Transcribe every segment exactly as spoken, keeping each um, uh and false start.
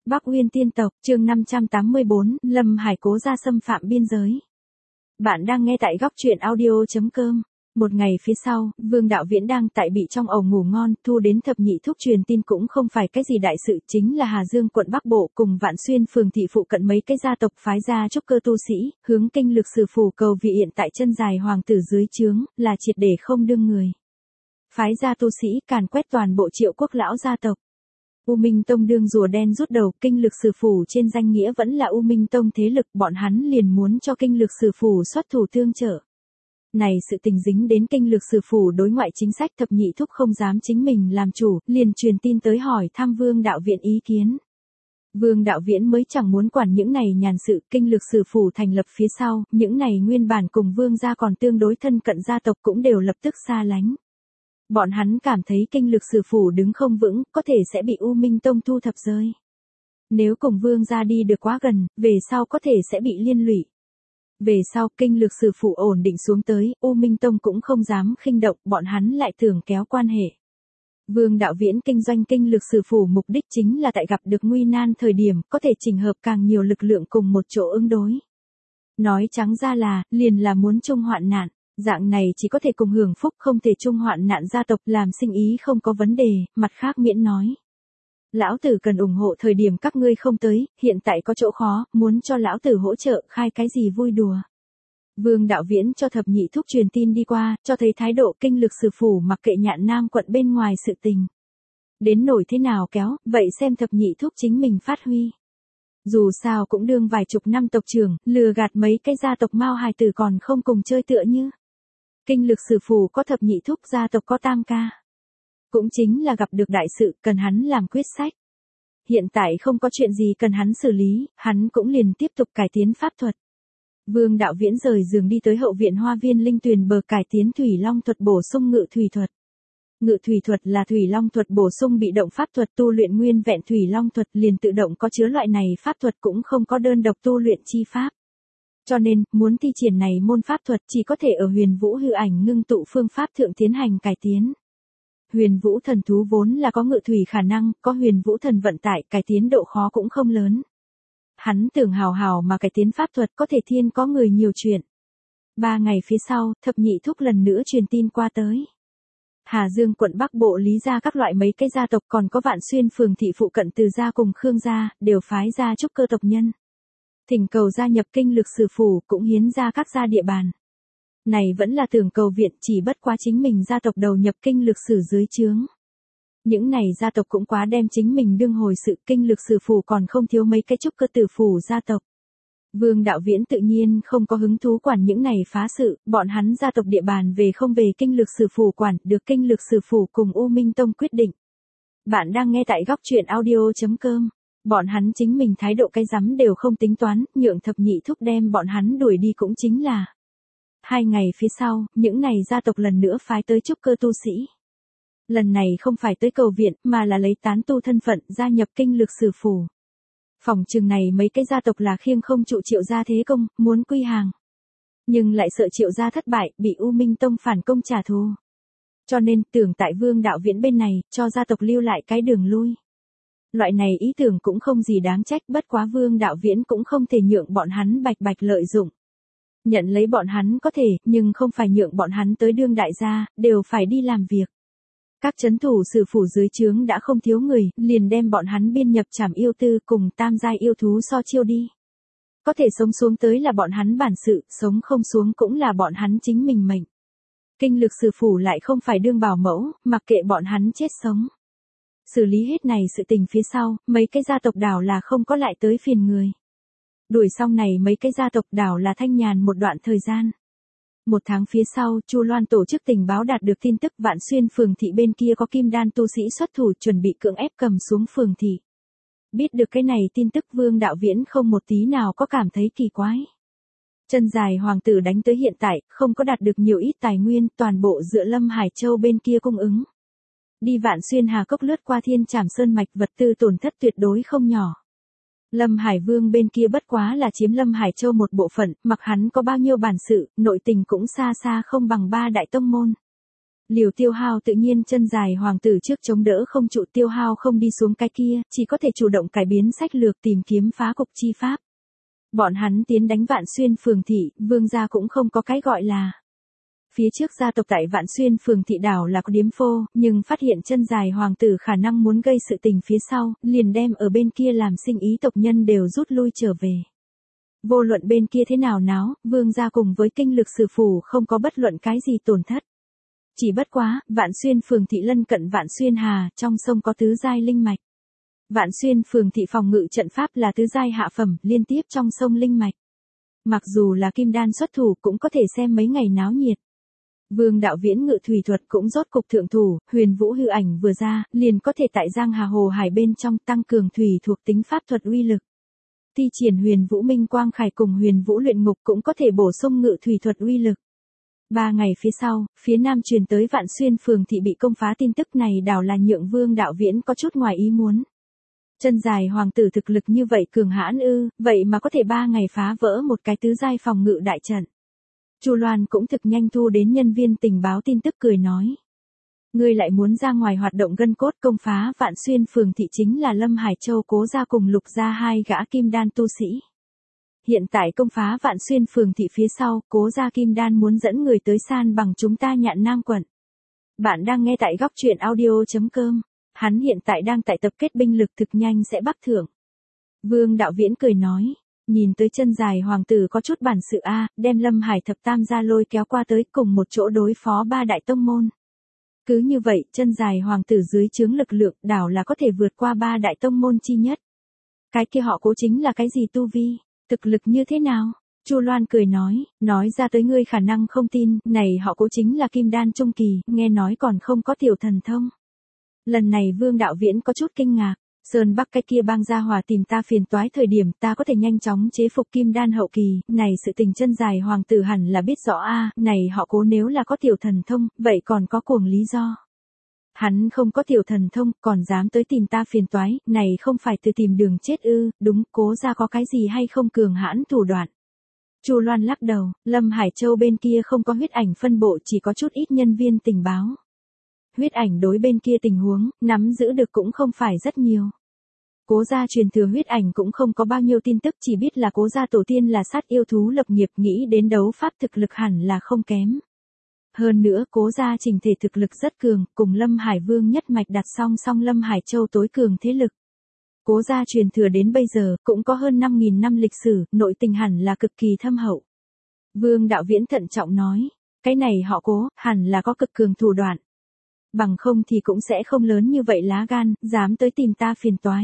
Bắc Uyên tiên tộc, chương năm trăm tám mươi bốn, Lâm Hải cố ra xâm phạm biên giới. Bạn đang nghe tại góc truyện audio chấm com. Một ngày phía sau, Vương Đạo Viễn đang tại bị trong ổ ngủ ngon, thu đến thập nhị thúc truyền tin cũng không phải cái gì đại sự, chính là Hà Dương quận Bắc Bộ cùng Vạn Xuyên phường thị phụ cận mấy cái gia tộc phái ra trúc cơ tu sĩ, hướng kinh lực sử phủ cầu vị hiện tại chân dài hoàng tử dưới trướng, là triệt để không đương người. Phái ra tu sĩ càn quét toàn bộ Triệu Quốc lão gia tộc. U Minh Tông đương rùa đen rút đầu, kinh lực sử phủ trên danh nghĩa vẫn là U Minh Tông thế lực, bọn hắn liền muốn cho kinh lực sử phủ xuất thủ tương trợ. Này sự tình dính đến kinh lực sử phủ đối ngoại chính sách, thập nhị thúc không dám chính mình làm chủ, liền truyền tin tới hỏi thăm Vương Đạo Viễn ý kiến. Vương Đạo Viễn mới chẳng muốn quản những này nhàn sự, kinh lực sử phủ thành lập phía sau, những này nguyên bản cùng Vương gia còn tương đối thân cận gia tộc cũng đều lập tức xa lánh. Bọn hắn cảm thấy kinh lực sử phủ đứng không vững, có thể sẽ bị U Minh Tông thu thập rơi. Nếu cùng Vương gia đi được quá gần, về sau có thể sẽ bị liên lụy. Về sau kinh lực sử phủ ổn định xuống tới, U Minh Tông cũng không dám khinh động, bọn hắn lại tưởng kéo quan hệ. Vương Đạo Viễn kinh doanh kinh lực sử phủ mục đích chính là tại gặp được nguy nan thời điểm, có thể chỉnh hợp càng nhiều lực lượng cùng một chỗ ứng đối. Nói trắng ra là, liền là muốn chung hoạn nạn. Dạng này chỉ có thể cùng hưởng phúc, không thể chung hoạn nạn gia tộc, làm sinh ý không có vấn đề, mặt khác miễn nói. Lão tử cần ủng hộ thời điểm các ngươi không tới, hiện tại có chỗ khó, muốn cho lão tử hỗ trợ, khai cái gì vui đùa. Vương Đạo Viễn cho thập nhị thúc truyền tin đi qua, cho thấy thái độ kinh lực sử phủ mặc kệ Nhạn Nam quận bên ngoài sự tình. Đến nổi thế nào kéo, vậy xem thập nhị thúc chính mình phát huy. Dù sao cũng đương vài chục năm tộc trưởng, lừa gạt mấy cái gia tộc mao hài tử còn không cùng chơi tựa như. Kinh lực sử phủ có thập nhị thúc, gia tộc có tam ca. Cũng chính là gặp được đại sự, cần hắn làm quyết sách. Hiện tại không có chuyện gì cần hắn xử lý, hắn cũng liền tiếp tục cải tiến pháp thuật. Vương Đạo Viễn rời giường đi tới hậu viện hoa viên linh tuyền bờ cải tiến thủy long thuật bổ sung ngự thủy thuật. Ngự thủy thuật là thủy long thuật bổ sung bị động pháp thuật, tu luyện nguyên vẹn thủy long thuật liền tự động có chứa loại này pháp thuật, cũng không có đơn độc tu luyện chi pháp. Cho nên, muốn thi triển này môn pháp thuật chỉ có thể ở huyền vũ hư ảnh ngưng tụ phương pháp thượng tiến hành cải tiến. Huyền vũ thần thú vốn là có ngự thủy khả năng, có huyền vũ thần vận tải, cải tiến độ khó cũng không lớn. Hắn tưởng hào hào mà cải tiến pháp thuật, có thể thiên có người nhiều chuyện. Ba ngày phía sau, thập nhị thúc lần nữa truyền tin qua tới. Hà Dương quận Bắc Bộ Lý gia các loại mấy cái gia tộc, còn có Vạn Xuyên phường thị phụ cận Từ gia cùng Khương gia, đều phái ra trúc cơ tộc nhân. Thỉnh cầu gia nhập kinh lực sử phủ, cũng hiến ra các gia địa bàn. Này vẫn là tưởng cầu viện, chỉ bất quá chính mình gia tộc đầu nhập kinh lực sử dưới trướng. Những này gia tộc cũng quá đem chính mình đương hồi sự, kinh lực sử phủ còn không thiếu mấy cái trúc cơ tử phủ gia tộc. Vương Đạo Viễn tự nhiên không có hứng thú quản những này phá sự, bọn hắn gia tộc địa bàn về không về kinh lực sử phủ quản, được kinh lực sử phủ cùng U Minh Tông quyết định. Bạn đang nghe tại góc truyện audio chấm com. Bọn hắn chính mình thái độ cái rắm đều không tính toán, nhượng thập nhị thúc đem bọn hắn đuổi đi cũng chính là. Hai ngày phía sau, những này gia tộc lần nữa phái tới trúc cơ tu sĩ. Lần này không phải tới cầu viện, mà là lấy tán tu thân phận gia nhập kinh lực sử phủ. Phòng trường này mấy cái gia tộc là khiêng không trụ Triệu gia thế công, muốn quy hàng. Nhưng lại sợ Triệu gia thất bại, bị U Minh Tông phản công trả thù. Cho nên, tưởng tại Vương Đạo Viễn bên này, cho gia tộc lưu lại cái đường lui. Loại này ý tưởng cũng không gì đáng trách, bất quá Vương Đạo Viễn cũng không thể nhượng bọn hắn bạch bạch lợi dụng. Nhận lấy bọn hắn có thể, nhưng không phải nhượng bọn hắn tới đương đại gia, đều phải đi làm việc. Các chấn thủ sử phủ dưới trướng đã không thiếu người, liền đem bọn hắn biên nhập trảm yêu tư cùng tam giai yêu thú so chiêu đi. Có thể sống xuống tới là bọn hắn bản sự, sống không xuống cũng là bọn hắn chính mình mệnh. Kinh lực sử phủ lại không phải đương bảo mẫu, mặc kệ bọn hắn chết sống. Xử lý hết này sự tình phía sau, mấy cái gia tộc đảo là không có lại tới phiền người. Đuổi xong này mấy cái gia tộc đảo là thanh nhàn một đoạn thời gian. Một tháng phía sau, Chu Loan tổ chức tình báo đạt được tin tức Vạn Xuyên phường thị bên kia có kim đan tu sĩ xuất thủ chuẩn bị cưỡng ép cầm xuống phường thị. Biết được cái này tin tức Vương Đạo Viễn không một tí nào có cảm thấy kỳ quái. Chân dài hoàng tử đánh tới hiện tại, không có đạt được nhiều ít tài nguyên, toàn bộ dựa Lâm Hải Châu bên kia cung ứng. Đi Vạn Xuyên Hà Cốc lướt qua Thiên Trảm Sơn mạch, vật tư tổn thất tuyệt đối không nhỏ. Lâm Hải Vương bên kia bất quá là chiếm Lâm Hải Châu một bộ phận, mặc hắn có bao nhiêu bản sự, nội tình cũng xa xa không bằng ba đại tông môn. Liều tiêu hao tự nhiên chân dài hoàng tử trước chống đỡ không trụ, tiêu hao không đi xuống cái kia, chỉ có thể chủ động cải biến sách lược tìm kiếm phá cục chi pháp. Bọn hắn tiến đánh Vạn Xuyên phường thị, vương gia cũng không có cái gọi là. Phía trước gia tộc tại Vạn Xuyên phường thị đảo là có điếm phô, nhưng phát hiện chân dài hoàng tử khả năng muốn gây sự tình phía sau, liền đem ở bên kia làm sinh ý tộc nhân đều rút lui trở về. Vô luận bên kia thế nào náo, vương gia cùng với kinh lực sử phủ không có bất luận cái gì tổn thất. Chỉ bất quá, Vạn Xuyên phường thị lân cận Vạn Xuyên Hà, trong sông có tứ giai linh mạch. Vạn Xuyên phường thị phòng ngự trận pháp là tứ giai hạ phẩm, liên tiếp trong sông linh mạch. Mặc dù là kim đan xuất thủ cũng có thể xem mấy ngày náo nhiệt. Vương đạo viễn ngự thủy thuật cũng rốt cục thượng thủ, huyền vũ hư ảnh vừa ra, liền có thể tại Giang Hà Hồ Hải bên trong tăng cường thủy thuộc tính pháp thuật uy lực. Thi triển huyền vũ minh quang khải cùng huyền vũ luyện ngục cũng có thể bổ sung ngự thủy thuật uy lực. Ba ngày phía sau, phía nam truyền tới Vạn Xuyên phường thị bị công phá tin tức này đảo là nhượng Vương đạo viễn có chút ngoài ý muốn. Chân dài hoàng tử thực lực như vậy cường hãn ư, vậy mà có thể ba ngày phá vỡ một cái tứ giai phòng ngự đại trận. Chu Loan cũng thực nhanh thu đến nhân viên tình báo tin tức cười nói. Ngươi lại muốn ra ngoài hoạt động gân cốt, công phá Vạn Xuyên phường thị chính là Lâm Hải Châu Cố gia cùng Lục gia hai gã kim đan tu sĩ. Hiện tại công phá Vạn Xuyên phường thị phía sau, Cố gia kim đan muốn dẫn người tới san bằng chúng ta Nhạn Nam quận. Bạn đang nghe tại góc truyện audio chấm com. Hắn hiện tại đang tại tập kết binh lực, thực nhanh sẽ bắc thượng. Vương đạo viễn cười nói. Nhìn tới chân dài hoàng tử có chút bản sự a, đem Lâm Hải thập tam gia lôi kéo qua tới cùng một chỗ đối phó ba đại tông môn. Cứ như vậy, chân dài hoàng tử dưới chướng lực lượng đảo là có thể vượt qua ba đại tông môn chi nhất. Cái kia họ Cố chính là cái gì tu vi, thực lực như thế nào? Chu Loan cười nói, nói ra tới ngươi khả năng không tin, này họ Cố chính là kim đan trung kỳ, nghe nói còn không có tiểu thần thông. Lần này Vương đạo viễn có chút kinh ngạc. Sơn Bắc cái kia bang gia hòa tìm ta phiền toái thời điểm ta có thể nhanh chóng chế phục kim đan hậu kỳ, này sự tình chân dài hoàng tử hẳn là biết rõ a, này họ Cố nếu là có tiểu thần thông, vậy còn có cuồng lý do. Hắn không có tiểu thần thông, còn dám tới tìm ta phiền toái, này không phải từ tìm đường chết ư, đúng, Cố gia có cái gì hay không cường hãn thủ đoạn. Chu Loan lắc đầu, Lâm Hải Châu bên kia không có huyết ảnh phân bộ, chỉ có chút ít nhân viên tình báo. Huyết ảnh đối bên kia tình huống, nắm giữ được cũng không phải rất nhiều. Cố gia truyền thừa huyết ảnh cũng không có bao nhiêu tin tức, chỉ biết là Cố gia tổ tiên là sát yêu thú lập nghiệp, nghĩ đến đấu pháp thực lực hẳn là không kém. Hơn nữa Cố gia trình thể thực lực rất cường, cùng Lâm Hải Vương nhất mạch đặt song song Lâm Hải Châu tối cường thế lực. Cố gia truyền thừa đến bây giờ cũng có hơn năm nghìn năm lịch sử, nội tình hẳn là cực kỳ thâm hậu. Vương đạo viễn thận trọng nói, cái này họ Cố, hẳn là có cực cường thủ đoạn. Bằng không thì cũng sẽ không lớn như vậy lá gan, dám tới tìm ta phiền toái.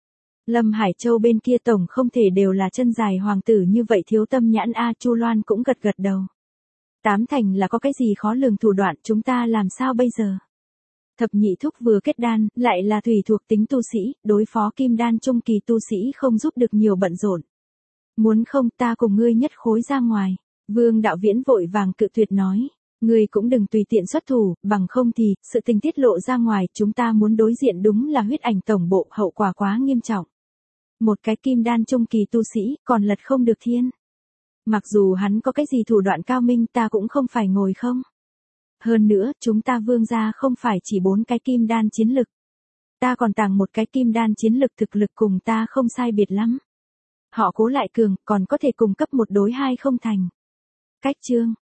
Lâm Hải Châu bên kia tổng không thể đều là chân dài hoàng tử như vậy thiếu tâm nhãn a. Chu Loan cũng gật gật đầu. Tám thành là có cái gì khó lường thủ đoạn, chúng ta làm sao bây giờ? Thập nhị thúc vừa kết đan, lại là thủy thuộc tính tu sĩ, đối phó kim đan trung kỳ tu sĩ không giúp được nhiều bận rộn. Muốn không ta cùng ngươi nhất khối ra ngoài. Vương đạo viễn vội vàng cự tuyệt nói. Ngươi cũng đừng tùy tiện xuất thủ, bằng không thì, sự tình tiết lộ ra ngoài, chúng ta muốn đối diện đúng là huyết ảnh tổng bộ, hậu quả quá nghiêm trọng. Một cái kim đan trung kỳ tu sĩ, còn lật không được thiên. Mặc dù hắn có cái gì thủ đoạn cao minh ta cũng không phải ngồi không. Hơn nữa, chúng ta Vương gia không phải chỉ bốn cái kim đan chiến lực. Ta còn tàng một cái kim đan chiến lực thực lực cùng ta không sai biệt lắm. Họ Cố lại cường, còn có thể cùng cấp một đối hai không thành. Cách chương